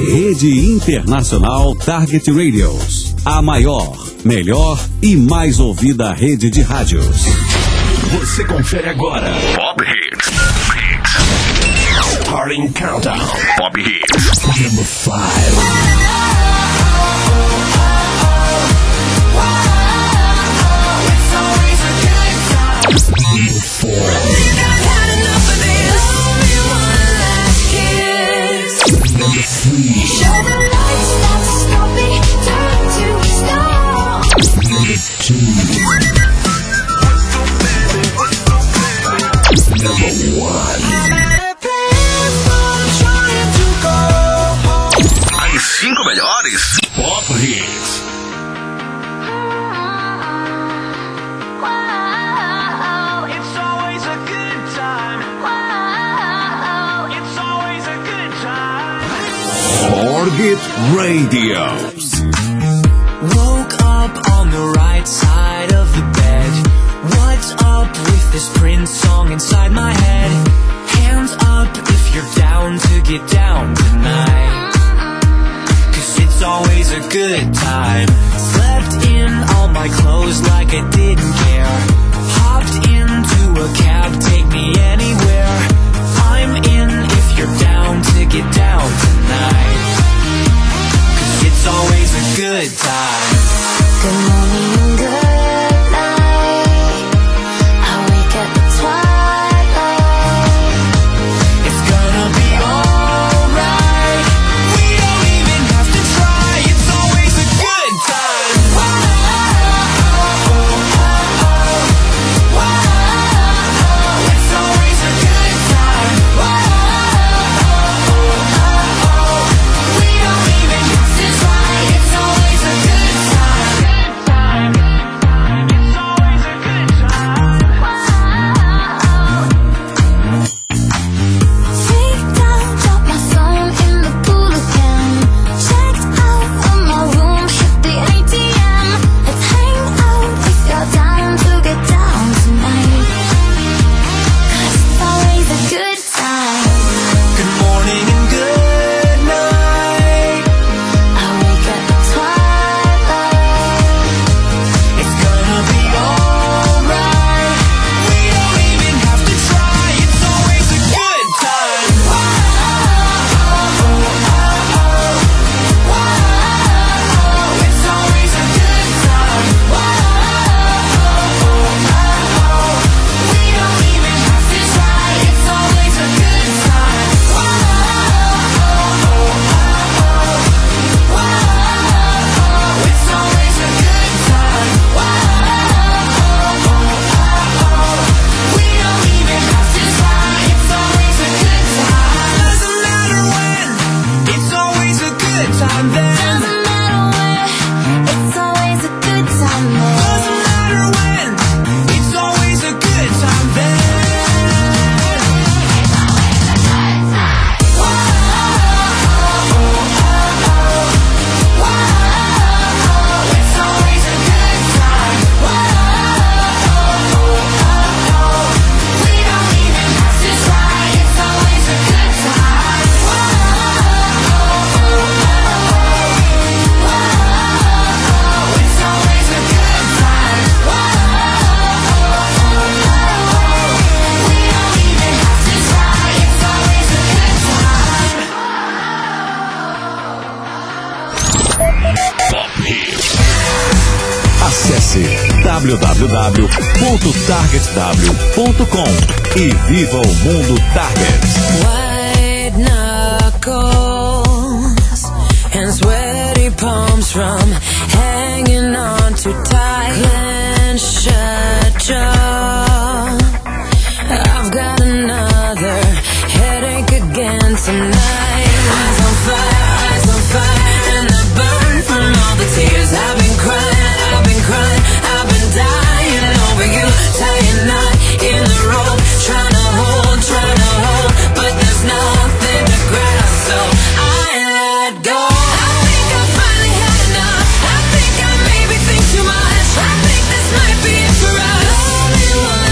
Rede Internacional Target Radios. A maior, melhor e mais ouvida rede de rádios. Você confere agora Pop Hits. Starting Countdown. Pop Hits. Number 5. Number 3. Show the lights, not to stop me, time to stop. Number 2. Number 1. As 5 melhores Pop Hits. Target Radios. Woke up on the right side of the bed. What's up with this Prince song inside my head? Hands up if you're down to get down tonight. 'Cause it's always a good time. Slept in all my clothes like I didn't care. Hopped into a cab, take me anywhere. I'm in if you're down to get down tonight. It's always a good time. Good morning, good night. I wake at the twilight. It's gonna be alright. We don't even have to try. It's always a good time. It's always a good time. We don't even have to try. It's always a good time. It's always a good time. Take down, drop my phone in the pool again. Checked out of my room, hit the ATM. Let's hang out if you're down to get down tonight. 'Cause it's always a good time. Good morning and good night. I wake at the twilight. It's gonna be alright. We don't even have to try. It's always a good time. It's always a good time. We don't even have to try. It's always a good time. It's always a good time. We don't even have to try. It's always a good time. Doesn't matter when. It's always a good time then. Doesn't matter where, it's always a good time there. Doesn't matter when. It's always a good time then. It's always a good time. We don't even have to try. It's always a good time. It's always a good time. We don't even have to try. It's always a good time. Pop Hits. Acesse www.targetw.com e viva o mundo Target. White knuckles and sweaty palms from hanging on too tight. Clenched shut jaw. I've got another headache again tonight. Eyes on fire, and I burn from all the tears. I've been crying, I've been dying over you. Tying knot in the rope, trying to hold, but there's nothing to grasp, so I let go. I think I finally had enough. I think I maybe think too much. I think this might be it for us. Only one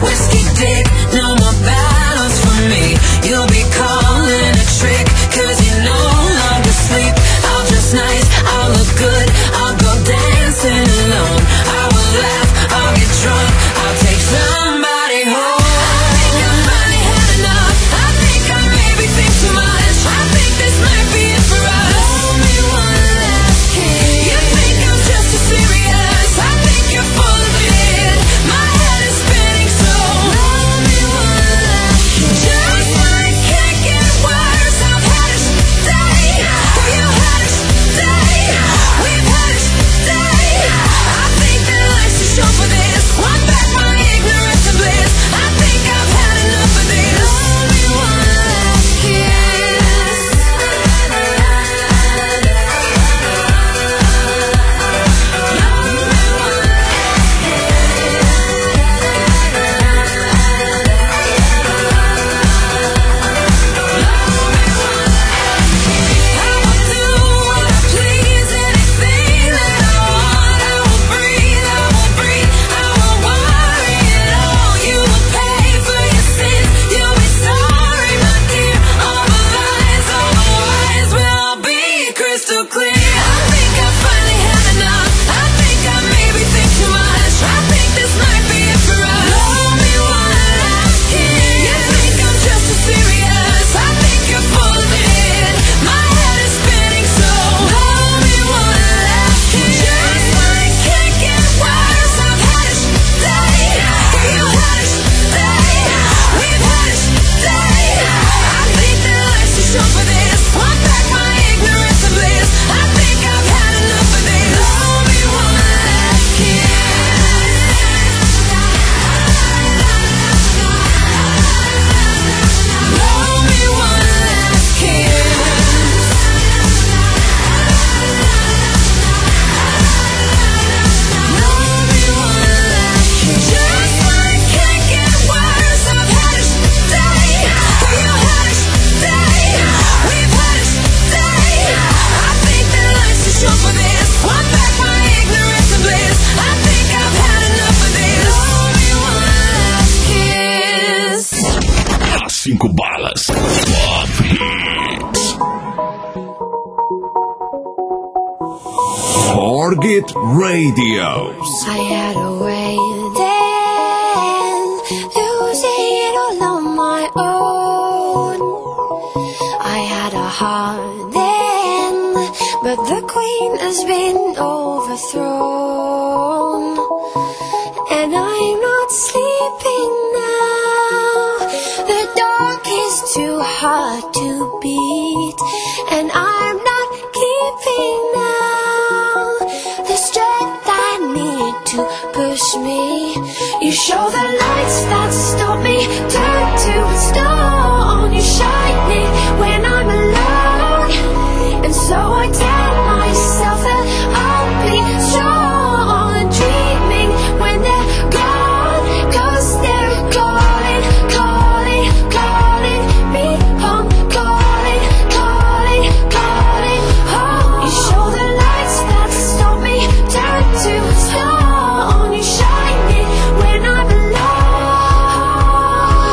Whiskey dick, no more battles for me. You'll be calling a trick, 'cause you no longer sleep. I'll dress nice, I'll look good, I'll go dancing alone. I will laugh, I'll get drunk, I'll take somebody home. I think I finally had enough. I think I maybe think too much. I think this might be it for us. Blow me one last kiss. You think I'm just too serious. I think you're full of it. My head is spinning, so blow me one last kiss. Just when it can't get worse, I've had it today. You had it today. We've had it today. I think that life's too short for this. Want back my ignorance and bliss. I think I've had enough of this. Blow me one last kiss. I will do what I please, anything that I want. I will breathe, I will breathe, I will worry at all. You will pay for your sins, you'll be sorry, my dear. All the lies, all the lies will all be crystal clear. I think I finally had enough. I think I maybe think too much. I think this might be it for us. Blow me one last kiss. You think I'm just too serious. I think you're full of it. My head is spinning, so blow me one last kiss. Just when it can't get worse, I've had it today. You had it today. We've had it today. I think that life's too short for this. Want back my ignorance and bliss. I think I've had enough of this. Blow me one last kiss. Blow me one last kiss. Blow me one last kiss. Just when it can't get worse, I've had it today. You had it today. We've had it today. I think that life's too short for this. Want back my ignorance and bliss. I think I've had enough of this. Blow me one last kiss. As 5 balas. Top Hits. Target Radio. I had a way then, losing it all on my own. I had a heart then, but the queen has been overthrown. And I'm not sleeping now. The dark is too hard to beat, and I'm not keeping now the strength I need to push me. You show the lights that stop me, turn to stone. You shine it when I'm alone, and so I tell myself that I'll be strong. Dreaming when they're gone, 'cause they're calling, calling, calling me home. Calling, calling, calling home. You show the lights that stop me, turn to stone. You shine it when I'm alone.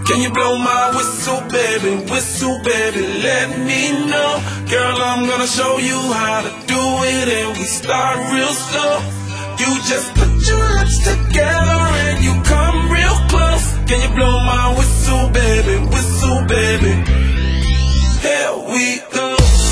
Can you blow my whistle, baby, let me know. Girl, I'm gonna show you how to do it, and we start real slow. You just put your lips together and you come real close. Can you blow my whistle, baby, here we go.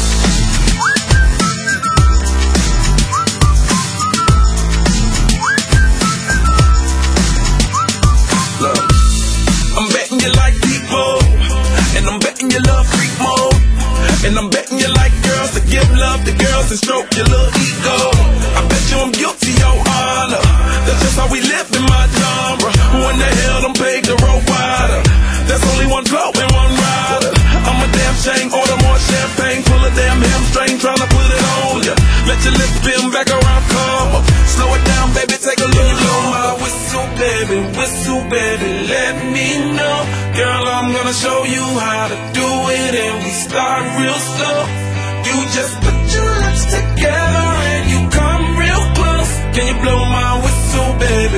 Look, I'm betting you like people, and I'm betting you love freak mode, and I'm betting you like girls to give love to girls and stroke your little ego. I bet you I'm guilty, your honor. That's just how we live in my genre. Who in the hell done paved the road wider? There's only one blow and one rider. I'm a damn shame, order more champagne, pull a damn hamstring, tryna put it on ya. Let your lips spin back around, come up. Slow it down, baby, take a look. Blow my whistle, baby, let me know. Girl, I'm gonna show you how to do it, and we start real slow. You just put your lips together and you come real close. Can you blow my whistle, baby,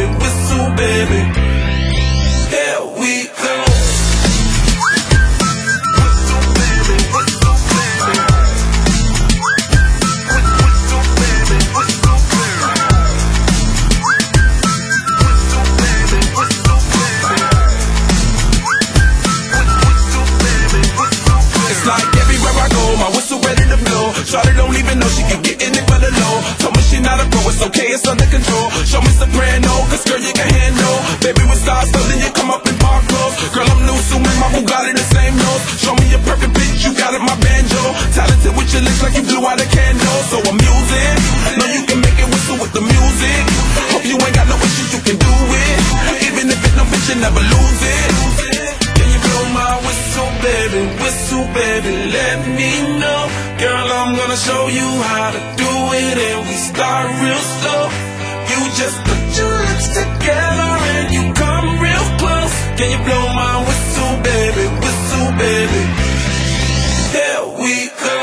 here we go. My whistle ready to blow. Shawty don't even know she can get in it for the low. Told me she not a pro, it's okay, it's under control. Show me soprano, cause girl you can handle. Baby with stars, so then you come up in park clothes. Girl I'm new, so my Bugatti the same nose. Show me your perfect pitch, you got it, my banjo. Talented with your lips like you blew out a candle. So I'm using, know you can make it whistle with the music. Hope you ain't got no issues, you can do it. Even if it's no bitch, you never lose it. Can you blow my whistle, baby, let me know. Girl, I'm gonna show you how to do it, and we start real slow. You just put your lips together and you come real close. Can you blow my whistle, baby, here we go.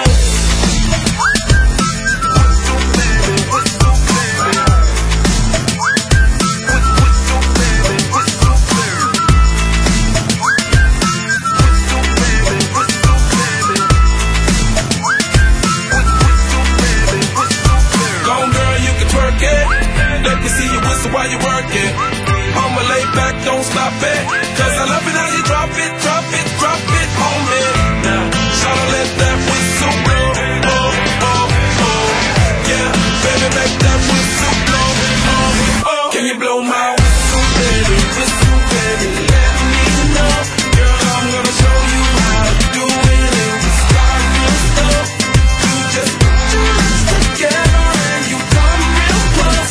Let me see you whistle while you work it. I'ma lay back, don't stop it. Cause I love it how you drop it on me. Now, shawty let that whistle blow. Oh, oh, oh. Yeah, baby, make that whistle blow. Oh, oh. Can you blow my whistle, baby, let me know. Girl, I'm gonna show you how to do it, and we start real slow. You just put your lips together and you come real close.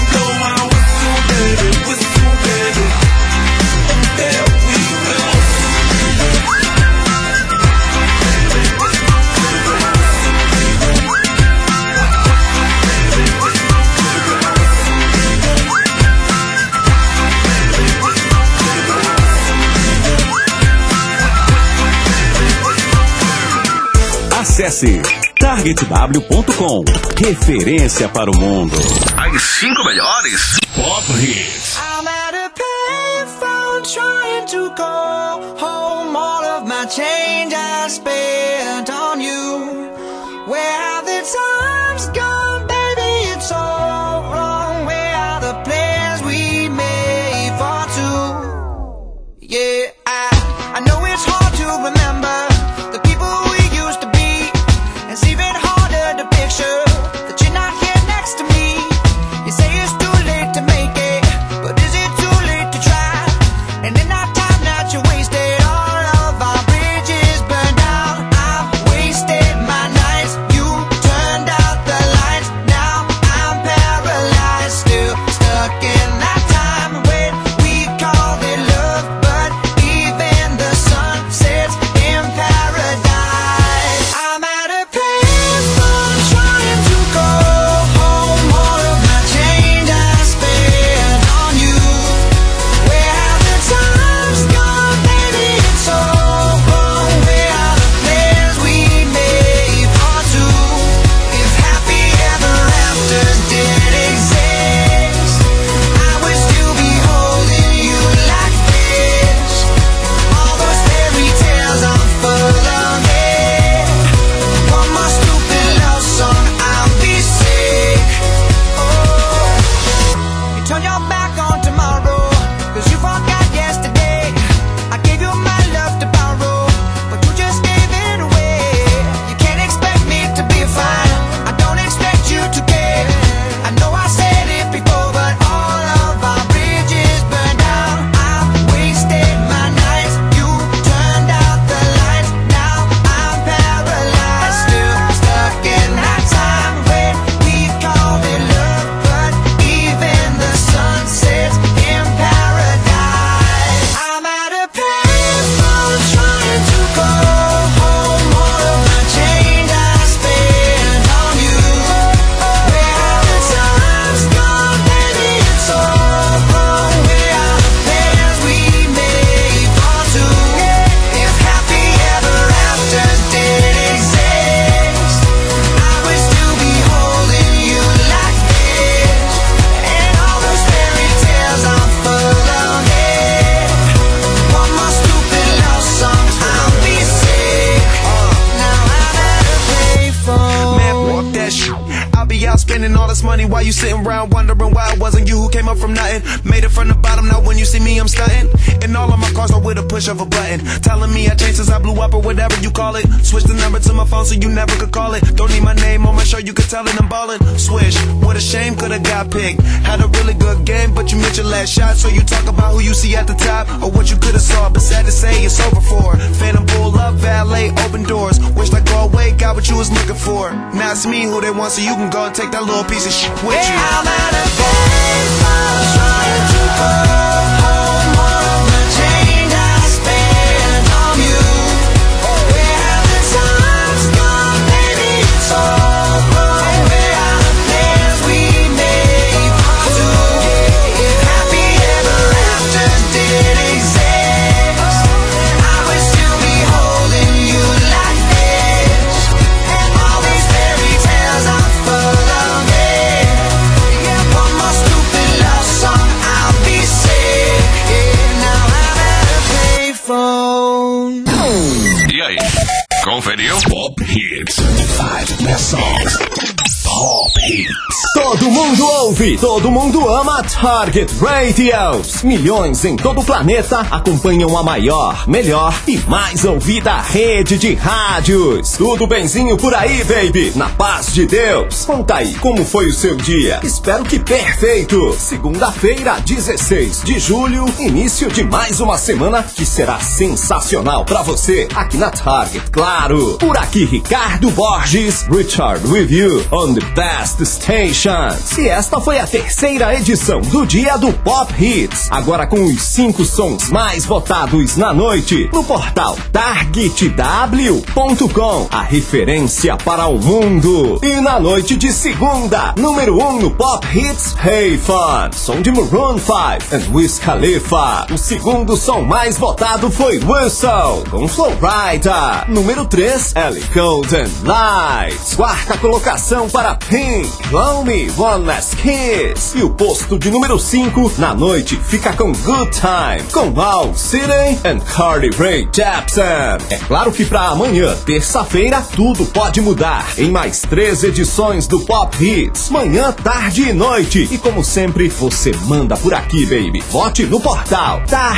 Acesse targetw.com. Referência para o mundo. As 5 melhores Pop Hits. I'm at a payphone trying to call home. All of my change I spent on you. Where have the times gone, baby? It's all wrong. Where are the plans we made for two? Yeah, I know it's hard to remember the people we used to be. It's even harder to picture that you're not here next to me. You say it's too late to make it, but is it too late to try? And in that time that you wasted, all of our bridges burned down. money while you sitting around wondering why it wasn't you who came up from nothing. Made it from the bottom, now when you see me I'm stunting. And all of my cars are with a push of a button, telling me I changed since I blew up or whatever you call it. Switch the number to my phone so you never could call it. Don't need my name on my show, you could tell it I'm ballin'. Swish, what a shame, could've got picked. Had a really good game, but you missed your last shot. So you talk about who you see at the top or what you could've saw, but sad to say it's over for. Phantom pull up, valet, open doors. Wished I go away, got what you was looking for. Now it's me who they want, so you can go and take that little piece of shit with you. I'm at a baseball trying to go home on the chain I spent on you. Where have the times gone, baby? It's over. Where are the plans we made for two? If happy ever after did exist, I would still be holding you like this. And all these fairy tales are full of it. Yeah, one more stupid love song, I'll be sick. Yeah, now I'm at a payphone. E aí, conferiu? Pop Hits. 5 best songs. Pop Hits. Todo mundo ouve, todo mundo ama Target Radios. Milhões em todo o planeta acompanham a maior, melhor e mais ouvida rede de rádios. Tudo benzinho por aí, baby? Na paz de Deus. Conta aí, como foi o seu dia? Espero que perfeito. Segunda-feira, 16 de julho, início de mais uma semana que será sensacional pra você aqui na Target, claro. Por aqui, Ricardo Borges, Richard with you on the best stations. E esta foi a terceira edição do Dia do Pop Hits. Agora com os 5 sons mais votados na noite no portal targetw.com, a referência para o mundo. E na noite de segunda, número 1 no Pop Hits, Hey Fun, som de Maroon 5 and Wiz Khalifa. O segundo som mais votado foi Whistle, com Flowrider. Número 3, Ellie Golden Lights. Quarta colocação para Pink, Blow Me One Last Kiss. E o posto de número 5 na noite fica com Good Time, com All City and Carly Rae Jepsen. É claro que pra amanhã, terça-feira, tudo pode mudar em mais 3 edições do Pop Hits, manhã, tarde e noite. E como sempre, você manda por aqui, baby. Vote no portal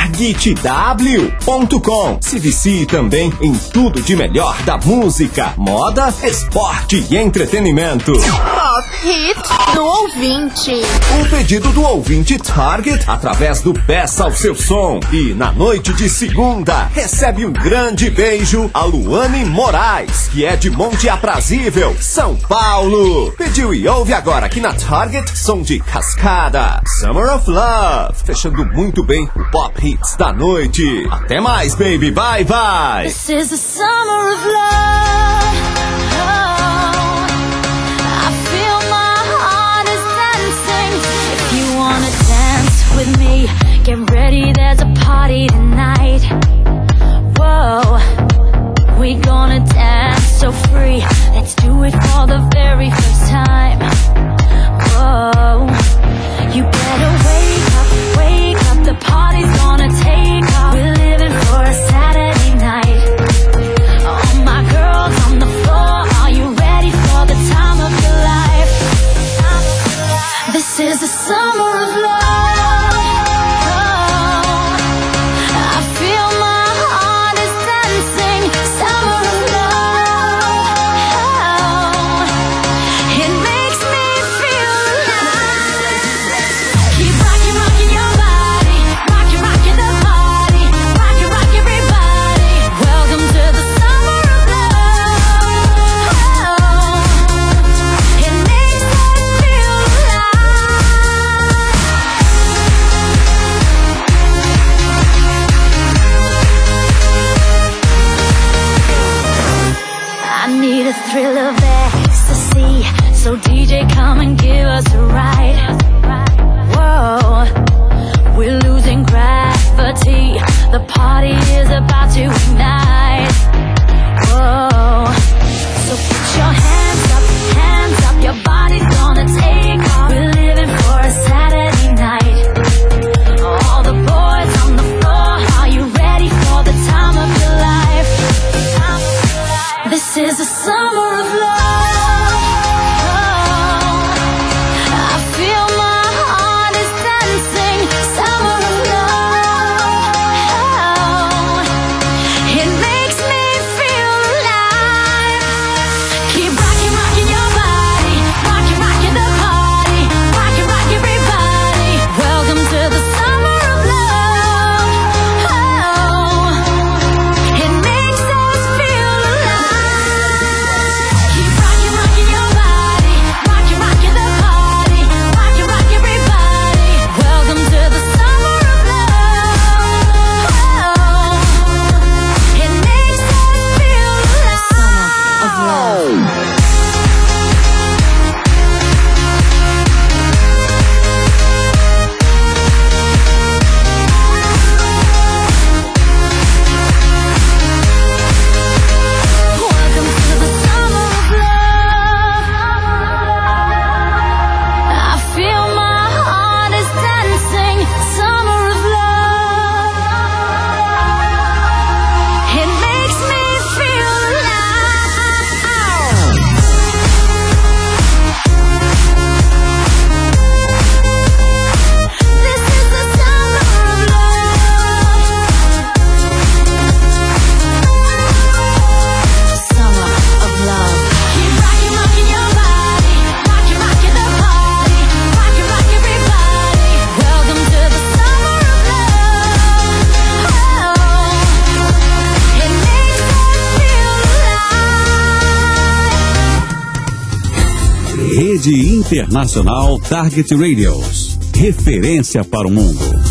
targetw.com. Se vicie também em tudo de melhor da música, moda, esporte e entretenimento. Pop Hits no ouvinte. O pedido do ouvinte Target através do Peça ao Seu Som. E na noite de segunda, recebe um grande beijo a Luane Moraes, que é de Monte Aprazível, São Paulo. Pediu e ouve agora aqui na Target, som de Cascada, Summer of Love, fechando muito bem o Pop Hits da noite. Até mais, baby, bye bye. This is the summer of love. Oh, I feel my heart is dancing. If you wanna dance with me, get ready, there's a party tonight. Whoa, we gonna dance so free. Let's do it for the very first time. Whoa, you better wake up, the party's gonna take off. We're living for a Saturday night. All my girls on the floor, are you ready for the time of your life? This is the summer of love. I feel my heart is dancing. Summer of love. It makes me feel alive. Keep rocking, rocking your body. Rocking, rocking the party. Rocking, rock everybody. Welcome to the summer of love. It makes us feel I need a thrill of ecstasy, so DJ come and give us a ride. Whoa, we're losing gravity, the party is about to ignite. Whoa, so put your hands up, your body's gonna take off. We're living for a Saturday night. All the boys on the floor, are you ready for the time of your life? This is the summer of love. Rede Internacional Target Radios. Referência para o mundo.